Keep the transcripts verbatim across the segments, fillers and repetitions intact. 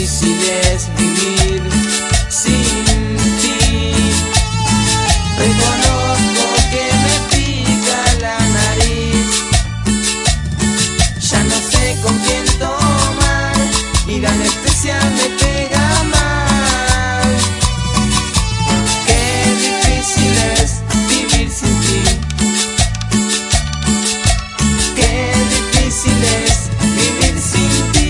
difícil es vivir sin ti. Reconozco que me pica la nariz, ya no sé con quién tomar y la anestesia me pega mal. Qué difícil es vivir sin ti. Qué difícil es vivir sin ti.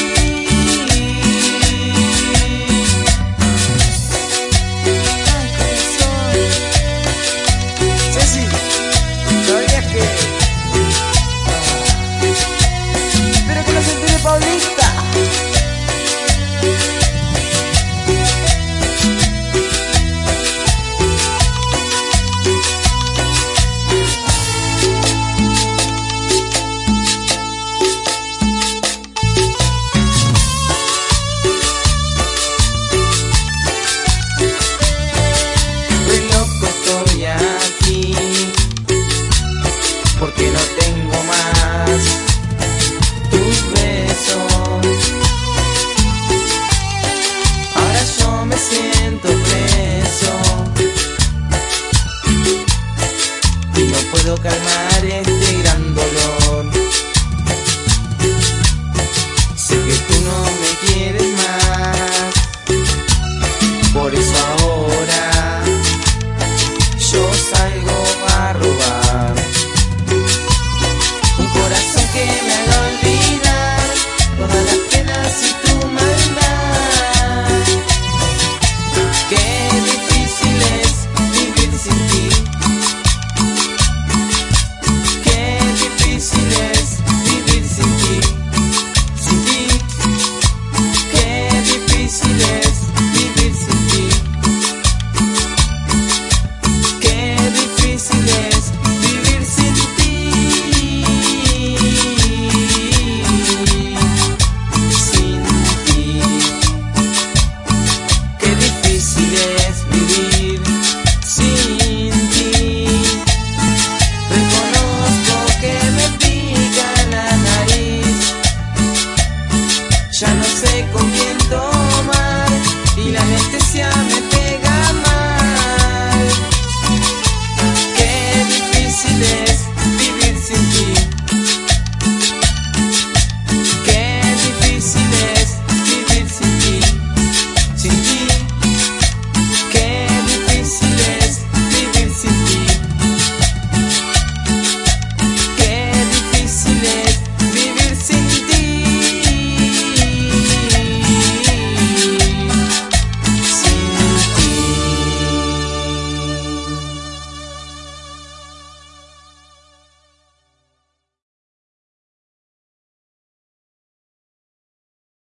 Ay, corazón. Ceci, ¿sabías que? Espero que lo sentí de Paulita. Re loco estoy aquí, porque no tengo más tus besos. Ahora yo me siento preso y no puedo calmar este gran dolor. Sé que tú no me quieres más, por eso ahora yo salgo a robar un corazón que me haga olvidar todas las penas y tu maldad. Qué difícil es vivir sin ti. Qué difícil es vivir sin ti. Sin ti. Qué difícil es vivir sin ti. Qué difícil es vivir sin ti. Sin ti. Qué difícil es vivir sin ti. Reconozco que me pica la nariz, ya no sé con quién